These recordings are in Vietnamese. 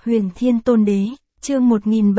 Huyền Thiên Tôn Đế, chương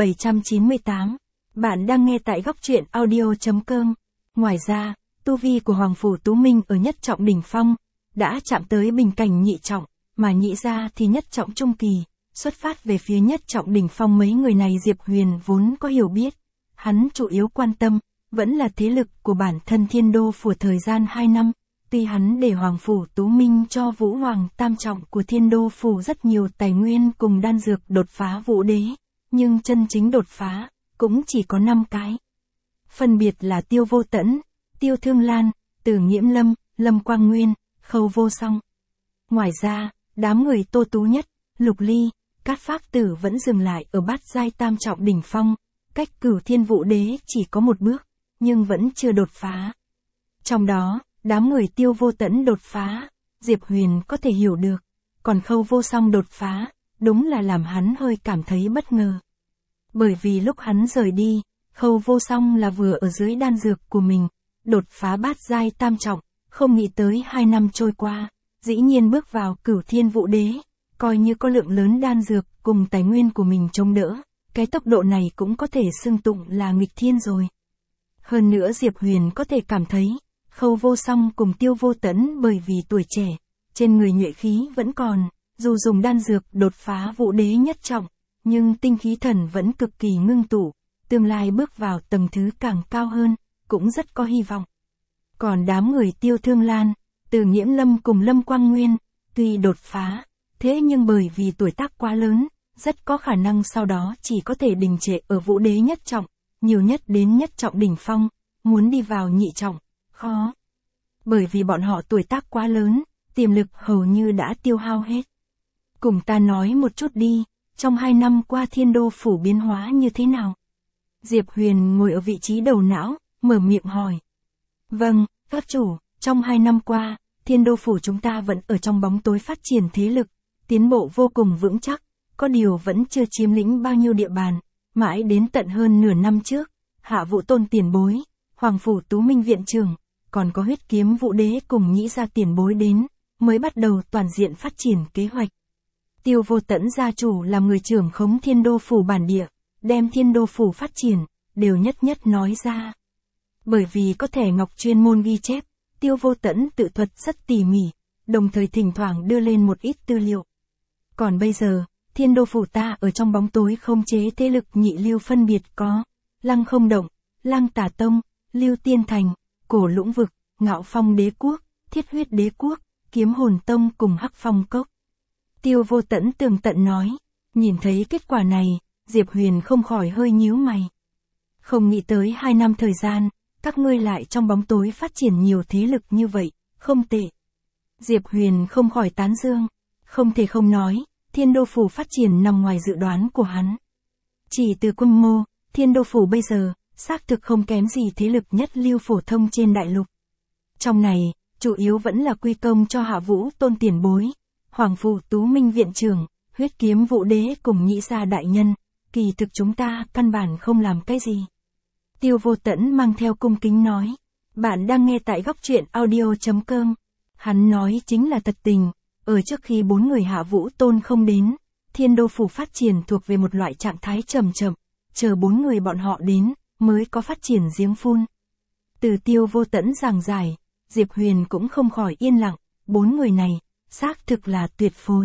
1798. Bạn đang nghe tại góc truyện audio.com. Ngoài ra, tu vi của Hoàng Phủ Tú Minh ở nhất trọng đỉnh phong, đã chạm tới bình cảnh nhị trọng, mà nhị gia thì nhất trọng trung kỳ. Xuất phát về phía nhất trọng đỉnh phong, mấy người này Diệp Huyền vốn có hiểu biết. Hắn chủ yếu quan tâm, vẫn là thế lực của bản thân Thiên Đô Phủ thời gian 2 năm. Tuy hắn để Hoàng Phủ Tú Minh cho Vũ Hoàng tam trọng của Thiên Đô Phủ rất nhiều tài nguyên cùng đan dược đột phá Vũ Đế, nhưng chân chính đột phá, cũng chỉ có 5 cái. Phân biệt là Tiêu Vô Tẫn, Tiêu Thương Lan, Từ Nghiễm Lâm, Lâm Quang Nguyên, Khâu Vô Song. Ngoài ra, đám người Tô Tú Nhất, Lục Ly, Cát Phác Tử vẫn dừng lại ở bát giai tam trọng đỉnh phong, cách Cửu Thiên Vũ Đế chỉ có một bước, nhưng vẫn chưa đột phá. Trong đó, đám người Tiêu Vô Tẫn đột phá, Diệp Huyền có thể hiểu được, còn Khâu Vô Song đột phá, đúng là làm hắn hơi cảm thấy bất ngờ. Bởi vì lúc hắn rời đi, Khâu Vô Song là vừa ở dưới đan dược của mình, đột phá bát giai tam trọng, không nghĩ tới 2 năm trôi qua, dĩ nhiên bước vào Cửu Thiên Vũ Đế, coi như có lượng lớn đan dược cùng tài nguyên của mình chống đỡ, cái tốc độ này cũng có thể xưng tụng là nghịch thiên rồi. Hơn nữa Diệp Huyền có thể cảm thấy, Khâu Vô Song cùng Tiêu Vô Tẫn bởi vì tuổi trẻ, trên người nhuệ khí vẫn còn, dù dùng đan dược đột phá Vũ Đế nhất trọng, nhưng tinh khí thần vẫn cực kỳ ngưng tụ, tương lai bước vào tầng thứ càng cao hơn, cũng rất có hy vọng. Còn đám người Tiêu Thương Lan, Từ Nghiễm Lâm cùng Lâm Quang Nguyên, tuy đột phá, thế nhưng bởi vì tuổi tác quá lớn, rất có khả năng sau đó chỉ có thể đình trệ ở Vũ Đế nhất trọng, nhiều nhất đến nhất trọng đỉnh phong, muốn đi vào nhị trọng, khó. Bởi vì bọn họ tuổi tác quá lớn, tiềm lực hầu như đã tiêu hao hết. Cùng ta nói một chút đi, trong 2 năm qua Thiên Đô Phủ biến hóa như thế nào? Diệp Huyền ngồi ở vị trí đầu não, mở miệng hỏi. Vâng, các chủ, trong 2 năm qua, Thiên Đô Phủ chúng ta vẫn ở trong bóng tối phát triển thế lực, tiến bộ vô cùng vững chắc, có điều vẫn chưa chiếm lĩnh bao nhiêu địa bàn, mãi đến tận hơn nửa năm trước, Hạ Vũ Tôn tiền bối, Hoàng Phủ Tú Minh viện trưởng, còn có Huyết Kiếm Vũ Đế cùng nhĩ gia tiền bối đến, mới bắt đầu toàn diện phát triển kế hoạch. Tiêu Vô Tẫn gia chủ làm người trưởng khống Thiên Đô Phủ bản địa, đem Thiên Đô Phủ phát triển, đều nhất nhất nói ra. Bởi vì có thẻ ngọc chuyên môn ghi chép, Tiêu Vô Tẫn tự thuật rất tỉ mỉ, đồng thời thỉnh thoảng đưa lên một ít tư liệu. Còn bây giờ, Thiên Đô Phủ ta ở trong bóng tối không chế thế lực nhị lưu phân biệt có Lăng Không Động, Lăng Tà Tông, Lưu Tiên Thành, Cổ Lũng Vực, Ngạo Phong Đế Quốc, Thiết Huyết Đế Quốc, Kiếm Hồn Tông cùng Hắc Phong Cốc. Tiêu Vô Tẫn tường tận nói, nhìn thấy kết quả này, Diệp Huyền không khỏi hơi nhíu mày. Không nghĩ tới 2 năm thời gian, các ngươi lại trong bóng tối phát triển nhiều thế lực như vậy, không tệ. Diệp Huyền không khỏi tán dương, không thể không nói, Thiên Đô Phủ phát triển nằm ngoài dự đoán của hắn. Chỉ từ quy mô, Thiên Đô Phủ bây giờ, xác thực không kém gì thế lực nhất lưu phổ thông trên đại lục. Trong này, chủ yếu vẫn là quy công cho Hạ Vũ Tôn tiền bối, Hoàng Phủ Tú Minh viện trưởng, Huyết Kiếm Vũ Đế cùng nhĩ gia đại nhân, kỳ thực chúng ta căn bản không làm cái gì. Tiêu Vô Tẫn mang theo cung kính nói, bạn đang nghe tại góc truyện audio.com. Hắn nói chính là thật tình, ở trước khi 4 người Hạ Vũ Tôn không đến, Thiên Đô Phủ phát triển thuộc về một loại trạng thái chậm chậm, chờ 4 người bọn họ đến, mới có phát triển giếng phun. Từ Tiêu Vô Tẫn giảng giải, Diệp Huyền cũng không khỏi yên lặng, 4 người này, xác thực là tuyệt phối.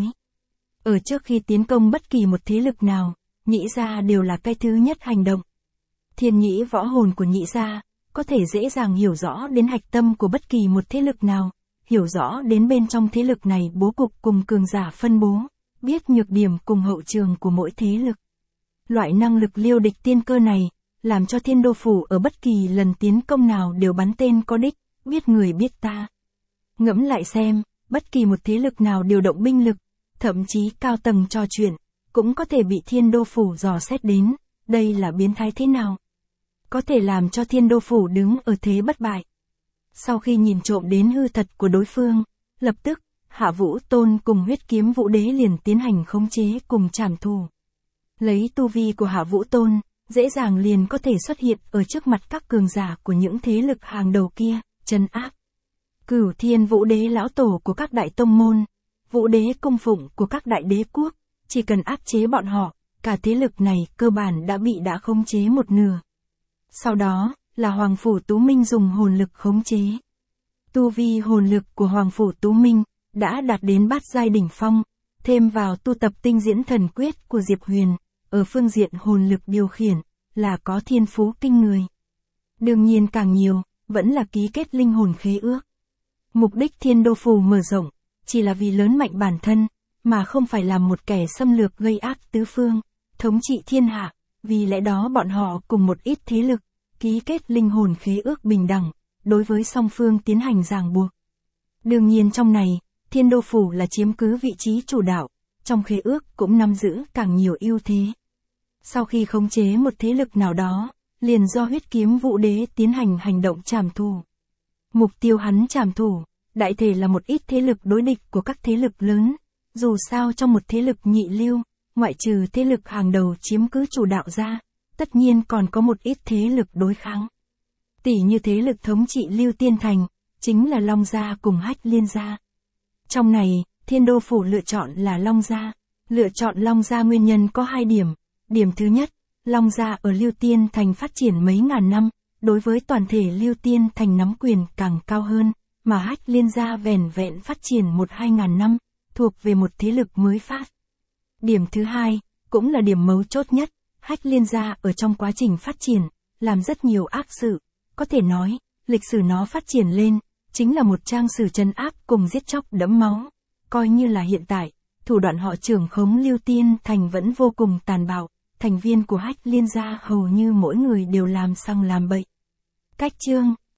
Ở trước khi tiến công bất kỳ một thế lực nào, nhĩ gia đều là cái thứ nhất hành động. Thiên nhĩ võ hồn của nhĩ gia, có thể dễ dàng hiểu rõ đến hạch tâm của bất kỳ một thế lực nào, hiểu rõ đến bên trong thế lực này bố cục cùng cường giả phân bố, biết nhược điểm cùng hậu trường của mỗi thế lực. Loại năng lực liêu địch tiên cơ này, làm cho Thiên Đô Phủ ở bất kỳ lần tiến công nào đều bắn tên có đích, biết người biết ta. Ngẫm lại xem, bất kỳ một thế lực nào điều động binh lực, thậm chí cao tầng trò chuyện, cũng có thể bị Thiên Đô Phủ dò xét đến, đây là biến thái thế nào? Có thể làm cho Thiên Đô Phủ đứng ở thế bất bại. Sau khi nhìn trộm đến hư thật của đối phương, lập tức, Hạ Vũ Tôn cùng Huyết Kiếm Vũ Đế liền tiến hành khống chế cùng trảm thù. Lấy tu vi của Hạ Vũ Tôn, dễ dàng liền có thể xuất hiện ở trước mặt các cường giả của những thế lực hàng đầu kia, trấn áp. Cửu Thiên Vũ Đế lão tổ của các đại tông môn, Vũ Đế cung phụng của các đại đế quốc, chỉ cần áp chế bọn họ, cả thế lực này cơ bản đã khống chế một nửa. Sau đó, là Hoàng Phủ Tú Minh dùng hồn lực khống chế. Tu vi hồn lực của Hoàng Phủ Tú Minh đã đạt đến bát giai đỉnh phong, thêm vào tu tập tinh diễn thần quyết của Diệp Huyền, ở phương diện hồn lực điều khiển, là có thiên phú kinh người. Đương nhiên càng nhiều, vẫn là ký kết linh hồn khế ước. Mục đích Thiên Đô Phủ mở rộng, chỉ là vì lớn mạnh bản thân, mà không phải làm một kẻ xâm lược gây ác tứ phương, thống trị thiên hạ, vì lẽ đó bọn họ cùng một ít thế lực, ký kết linh hồn khế ước bình đẳng, đối với song phương tiến hành ràng buộc. Đương nhiên trong này, Thiên Đô Phủ là chiếm cứ vị trí chủ đạo, trong khế ước cũng nắm giữ càng nhiều ưu thế. Sau khi khống chế một thế lực nào đó, liền do Huyết Kiếm Vũ Đế tiến hành hành động trảm thù. Mục tiêu hắn trảm thù, đại thể là một ít thế lực đối địch của các thế lực lớn, dù sao trong một thế lực nhị lưu, ngoại trừ thế lực hàng đầu chiếm cứ chủ đạo ra, tất nhiên còn có một ít thế lực đối kháng. Tỷ như thế lực thống trị Lưu Tiên Thành, chính là Long Gia cùng Hách Liên Gia. Trong này, Thiên Đô Phủ lựa chọn là Long Gia. Lựa chọn Long Gia nguyên nhân có 2 điểm. Điểm thứ nhất, Long Gia ở Lưu Tiên Thành phát triển mấy ngàn năm, đối với toàn thể Lưu Tiên Thành nắm quyền càng cao hơn, mà Hách Liên Gia vẻn vẹn phát triển 1-2 ngàn năm, thuộc về một thế lực mới phát. Điểm thứ hai, cũng là điểm mấu chốt nhất, Hách Liên Gia ở trong quá trình phát triển, làm rất nhiều ác sự, có thể nói, lịch sử nó phát triển lên, chính là một trang sử trấn áp cùng giết chóc đẫm máu. Coi như là hiện tại, thủ đoạn họ trưởng khống Lưu Tiên Thành vẫn vô cùng tàn bạo, thành viên của Hách Liên Gia hầu như mỗi người đều làm xăng làm bậy. Cách chương